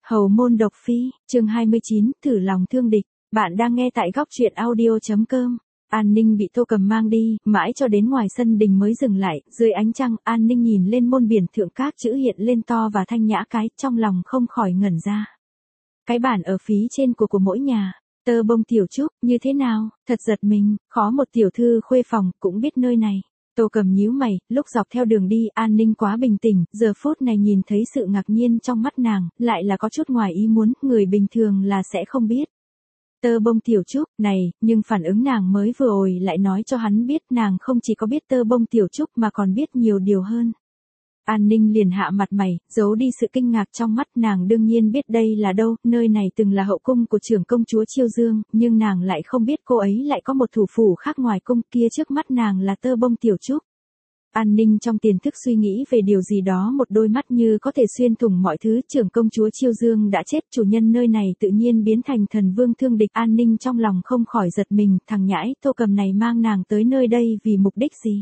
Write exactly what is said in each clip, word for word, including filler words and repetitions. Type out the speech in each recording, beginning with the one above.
Hầu môn độc phi, chương hai mươi chín, thử lòng thương địch. Bạn đang nghe tại góc truyện audio.com. An Ninh bị Tô Cầm mang đi, mãi cho đến ngoài sân đình mới dừng lại, dưới ánh trăng, An Ninh nhìn lên môn biển thượng các chữ hiện lên to và thanh nhã cái, trong lòng không khỏi ngẩn ra. Cái bản ở phía trên của của mỗi nhà, tơ bông tiểu trúc, như thế nào, thật giật mình, khó một tiểu thư khuê phòng, cũng biết nơi này. Tô Cầm nhíu mày, lúc dọc theo đường đi, An Ninh quá bình tĩnh, giờ phút này nhìn thấy sự ngạc nhiên trong mắt nàng, lại là có chút ngoài ý muốn, người bình thường là sẽ không biết. Tơ bông tiểu trúc, này, nhưng phản ứng nàng mới vừa rồi lại nói cho hắn biết nàng không chỉ có biết tơ bông tiểu trúc mà còn biết nhiều điều hơn. An Ninh liền hạ mặt mày, giấu đi sự kinh ngạc trong mắt, nàng đương nhiên biết đây là đâu, nơi này từng là hậu cung của trưởng công chúa Chiêu Dương, nhưng nàng lại không biết cô ấy lại có một thủ phủ khác ngoài cung kia, trước mắt nàng là tơ bông tiểu trúc. An Ninh trong tiềm thức suy nghĩ về điều gì đó, một đôi mắt như có thể xuyên thủng mọi thứ, trưởng công chúa Chiêu Dương đã chết, chủ nhân nơi này tự nhiên biến thành thần vương thương địch. An Ninh trong lòng không khỏi giật mình, thằng nhãi Tô Cầm này mang nàng tới nơi đây vì mục đích gì?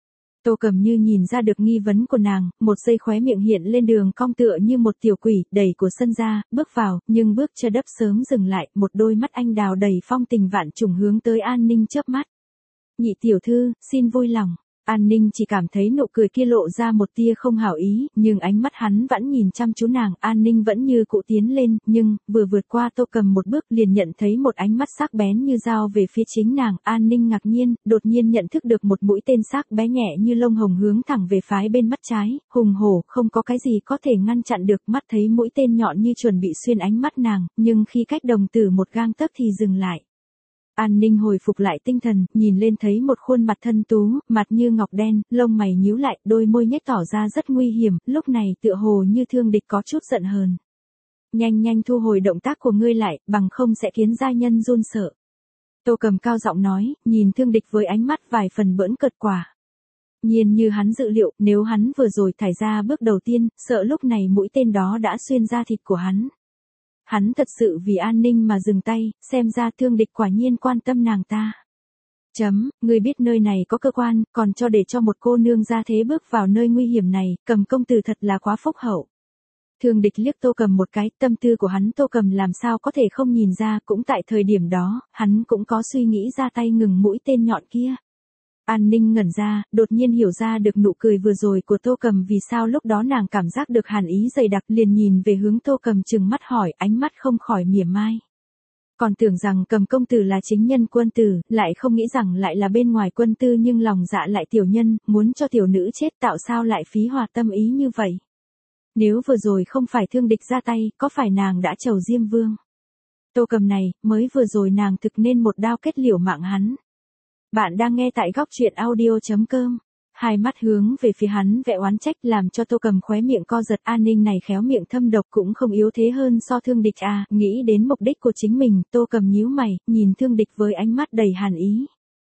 Tô Cầm như nhìn ra được nghi vấn của nàng, một giây khóe miệng hiện lên đường cong tựa như một tiểu quỷ, đẩy của sân ra, bước vào, nhưng bước chân đấp sớm dừng lại, một đôi mắt anh đào đầy phong tình vạn trùng hướng tới An Ninh chớp mắt. Nhị tiểu thư, xin vui lòng. An Ninh chỉ cảm thấy nụ cười kia lộ ra một tia không hảo ý, nhưng ánh mắt hắn vẫn nhìn chăm chú nàng. An Ninh vẫn như cũ tiến lên, nhưng, vừa vượt qua Tô Cầm một bước liền nhận thấy một ánh mắt sắc bén như dao về phía chính nàng. An Ninh ngạc nhiên, đột nhiên nhận thức được một mũi tên sắc bé nhẹ như lông hồng hướng thẳng về phái bên mắt trái, hùng hổ, không có cái gì có thể ngăn chặn được. Mắt thấy mũi tên nhọn như chuẩn bị xuyên ánh mắt nàng, nhưng khi cách đồng tử một gang tấc thì dừng lại. An Ninh hồi phục lại tinh thần, nhìn lên thấy một khuôn mặt thân tú, mặt như ngọc đen, lông mày nhíu lại, đôi môi nhếch tỏ ra rất nguy hiểm, lúc này tựa hồ như thương địch có chút giận hờn. Nhanh nhanh thu hồi động tác của ngươi lại, bằng không sẽ khiến gia nhân run sợ. Tô Cầm cao giọng nói, nhìn thương địch với ánh mắt vài phần bỡn cợt quả. Nhiên như hắn dự liệu, nếu hắn vừa rồi thải ra bước đầu tiên, sợ lúc này mũi tên đó đã xuyên ra thịt của hắn. Hắn thật sự vì An Ninh mà dừng tay, xem ra thương địch quả nhiên quan tâm nàng ta. Chấm, ngươi biết nơi này có cơ quan, còn cho để cho một cô nương ra thế bước vào nơi nguy hiểm này, Cầm công tử thật là quá phúc hậu. Thương địch liếc Tô Cầm một cái, tâm tư của hắn Tô Cầm làm sao có thể không nhìn ra, cũng tại thời điểm đó, hắn cũng có suy nghĩ ra tay ngừng mũi tên nhọn kia. An Ninh ngẩn ra, đột nhiên hiểu ra được nụ cười vừa rồi của Tô Cầm vì sao lúc đó nàng cảm giác được hàn ý dày đặc, liền nhìn về hướng Tô Cầm trừng mắt hỏi, ánh mắt không khỏi mỉa mai. Còn tưởng rằng Cầm công tử là chính nhân quân tử, lại không nghĩ rằng lại là bên ngoài quân tư, nhưng lòng dạ lại tiểu nhân, muốn cho tiểu nữ chết, tạo sao lại phí hòa tâm ý như vậy. Nếu vừa rồi không phải thương địch ra tay, có phải nàng đã trầu Diêm Vương? Tô Cầm này, mới vừa rồi nàng thực nên một đao kết liễu mạng hắn. Bạn đang nghe tại góc truyện audio.com. Hai mắt hướng về phía hắn vẻ oán trách làm cho Tô Cầm khóe miệng co giật. An Ninh này khéo miệng thâm độc cũng không yếu thế hơn so thương địch à, nghĩ đến mục đích của chính mình, Tô Cầm nhíu mày, nhìn thương địch với ánh mắt đầy hàn ý.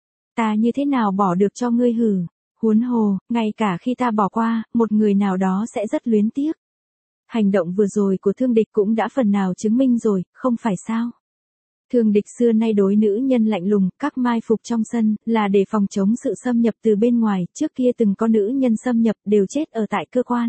Ta như thế nào bỏ được cho ngươi hử, huống hồ, ngay cả khi ta bỏ qua, một người nào đó sẽ rất luyến tiếc. Hành động vừa rồi của thương địch cũng đã phần nào chứng minh rồi, không phải sao? Thương địch xưa nay đối nữ nhân lạnh lùng, các mai phục trong sân, là để phòng chống sự xâm nhập từ bên ngoài, trước kia từng có nữ nhân xâm nhập, đều chết ở tại cơ quan.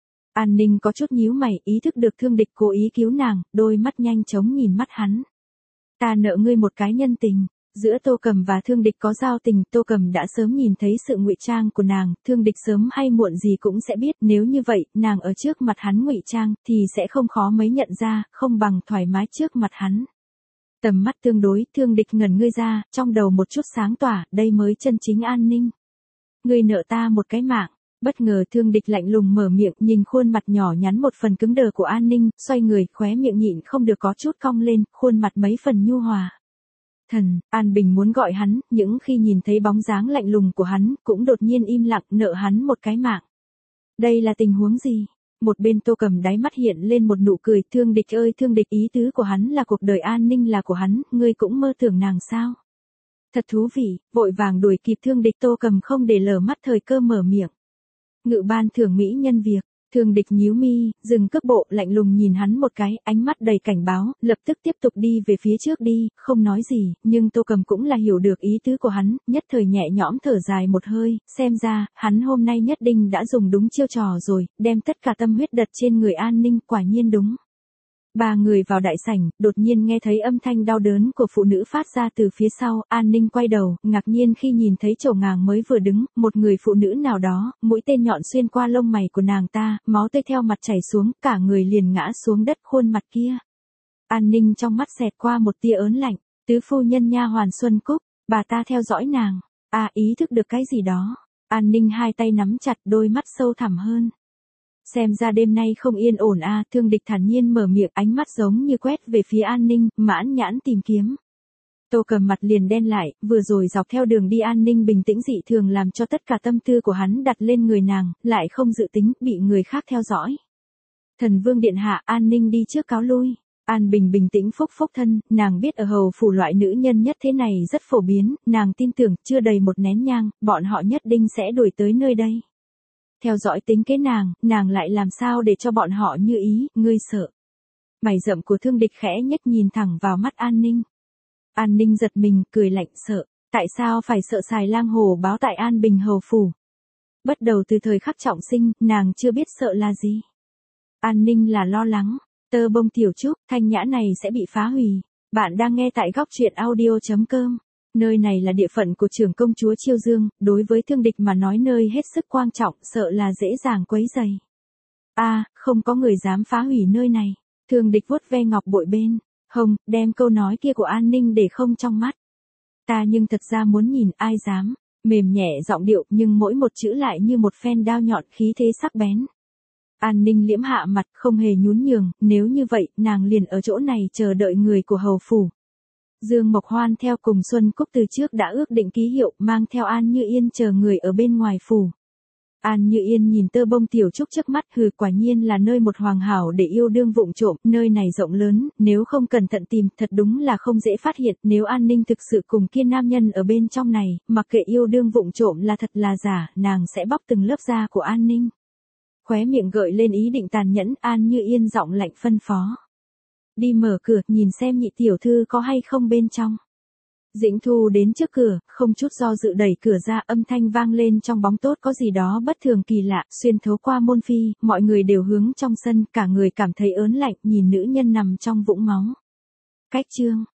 An Ninh có chút nhíu mày, ý thức được thương địch cố ý cứu nàng, đôi mắt nhanh chóng nhìn mắt hắn. Ta nợ ngươi một cái nhân tình. Giữa Tô Cầm và thương địch có giao tình, Tô Cầm đã sớm nhìn thấy sự ngụy trang của nàng, thương địch sớm hay muộn gì cũng sẽ biết, nếu như vậy, nàng ở trước mặt hắn ngụy trang, thì sẽ không khó mấy nhận ra, không bằng thoải mái trước mặt hắn. Tầm mắt tương đối, thương địch ngẩn ngươi ra, trong đầu một chút sáng tỏa, đây mới chân chính An Ninh. Ngươi nợ ta một cái mạng, bất ngờ thương địch lạnh lùng mở miệng, nhìn khuôn mặt nhỏ nhắn một phần cứng đờ của An Ninh, xoay người, khóe miệng nhịn không được có chút cong lên, khuôn mặt mấy phần nhu hòa. Thần, An Bình muốn gọi hắn, những khi nhìn thấy bóng dáng lạnh lùng của hắn, cũng đột nhiên im lặng, nợ hắn một cái mạng. Đây là tình huống gì? Một bên Tô Cầm đáy mắt hiện lên một nụ cười, thương địch ơi thương địch, ý tứ của hắn là cuộc đời An Ninh là của hắn, ngươi cũng mơ tưởng nàng sao? Thật thú vị, vội vàng đuổi kịp thương địch. Tô Cầm không để lỡ mắt thời cơ mở miệng. Ngự ban thưởng mỹ nhân việc. Thương địch nhíu mi, dừng cước bộ, lạnh lùng nhìn hắn một cái, ánh mắt đầy cảnh báo, lập tức tiếp tục đi về phía trước đi, không nói gì, nhưng Tô Cầm cũng là hiểu được ý tứ của hắn, nhất thời nhẹ nhõm thở dài một hơi, xem ra, hắn hôm nay nhất định đã dùng đúng chiêu trò rồi, đem tất cả tâm huyết đặt trên người An Ninh, quả nhiên đúng. Ba người vào đại sảnh, đột nhiên nghe thấy âm thanh đau đớn của phụ nữ phát ra từ phía sau, An Ninh quay đầu, ngạc nhiên khi nhìn thấy chỗ ngàng mới vừa đứng, một người phụ nữ nào đó, mũi tên nhọn xuyên qua lông mày của nàng ta, máu tươi theo mặt chảy xuống, cả người liền ngã xuống đất khuôn mặt kia. An Ninh trong mắt xẹt qua một tia ớn lạnh, tứ phu nhân nha hoàn Xuân Cúc, bà ta theo dõi nàng, à ý thức được cái gì đó. An Ninh hai tay nắm chặt, đôi mắt sâu thẳm hơn. Xem ra đêm nay không yên ổn a, à, Thương Địch thản nhiên mở miệng, ánh mắt giống như quét về phía An Ninh, mãn nhãn tìm kiếm. Tô Cầm mặt liền đen lại, vừa rồi dọc theo đường đi An Ninh bình tĩnh dị thường làm cho tất cả tâm tư của hắn đặt lên người nàng, lại không dự tính bị người khác theo dõi. Thần Vương điện hạ, An Ninh đi trước cáo lui. An Bình bình tĩnh phúc phúc thân, nàng biết ở hầu phủ loại nữ nhân nhất thế này rất phổ biến, nàng tin tưởng chưa đầy một nén nhang, bọn họ nhất định sẽ đuổi tới nơi đây. Theo dõi tính kế nàng, nàng lại làm sao để cho bọn họ như ý, ngươi sợ. Mày rậm của Thương Địch khẽ nhếch nhìn thẳng vào mắt An Ninh. An Ninh giật mình, cười lạnh, sợ, tại sao phải sợ xài lang hồ báo tại An Bình hầu phủ. Bắt đầu từ thời khắc trọng sinh, nàng chưa biết sợ là gì. An Ninh là lo lắng, tơ bông tiểu trúc, thanh nhã này sẽ bị phá hủy. Bạn đang nghe tại góc truyện audio chấm com. Nơi này là địa phận của trưởng công chúa Chiêu Dương, đối với Thương Địch mà nói nơi hết sức quan trọng, sợ là dễ dàng quấy rầy. A, à, không có người dám phá hủy nơi này. Thương Địch vuốt ve ngọc bội bên hông, đem câu nói kia của An Ninh để không trong mắt. Ta nhưng thật ra muốn nhìn, ai dám. Mềm nhẹ giọng điệu, nhưng mỗi một chữ lại như một phen đao nhọn, khí thế sắc bén. An Ninh liễm hạ mặt, không hề nhún nhường, nếu như vậy, nàng liền ở chỗ này chờ đợi người của hầu phủ. Dương Mộc Hoan theo cùng Xuân Cúc từ trước đã ước định ký hiệu, mang theo An Như Yên chờ người ở bên ngoài phủ. An Như Yên nhìn tơ bông tiểu trúc trước mắt, hừ, quả nhiên là nơi một hoàng hảo để yêu đương vụng trộm, nơi này rộng lớn, nếu không cẩn thận tìm, thật đúng là không dễ phát hiện, nếu An Ninh thực sự cùng kia nam nhân ở bên trong này, mặc kệ yêu đương vụng trộm là thật là giả, nàng sẽ bóc từng lớp da của An Ninh. Khóe miệng gợi lên ý định tàn nhẫn, An Như Yên giọng lạnh phân phó. Đi mở cửa, nhìn xem nhị tiểu thư có hay không bên trong. Dĩnh Thu đến trước cửa, không chút do dự đẩy cửa ra, âm thanh vang lên trong bóng tốt có gì đó bất thường kỳ lạ, xuyên thấu qua môn phi, mọi người đều hướng trong sân, cả người cảm thấy ớn lạnh, nhìn nữ nhân nằm trong vũng máu. Cách chương.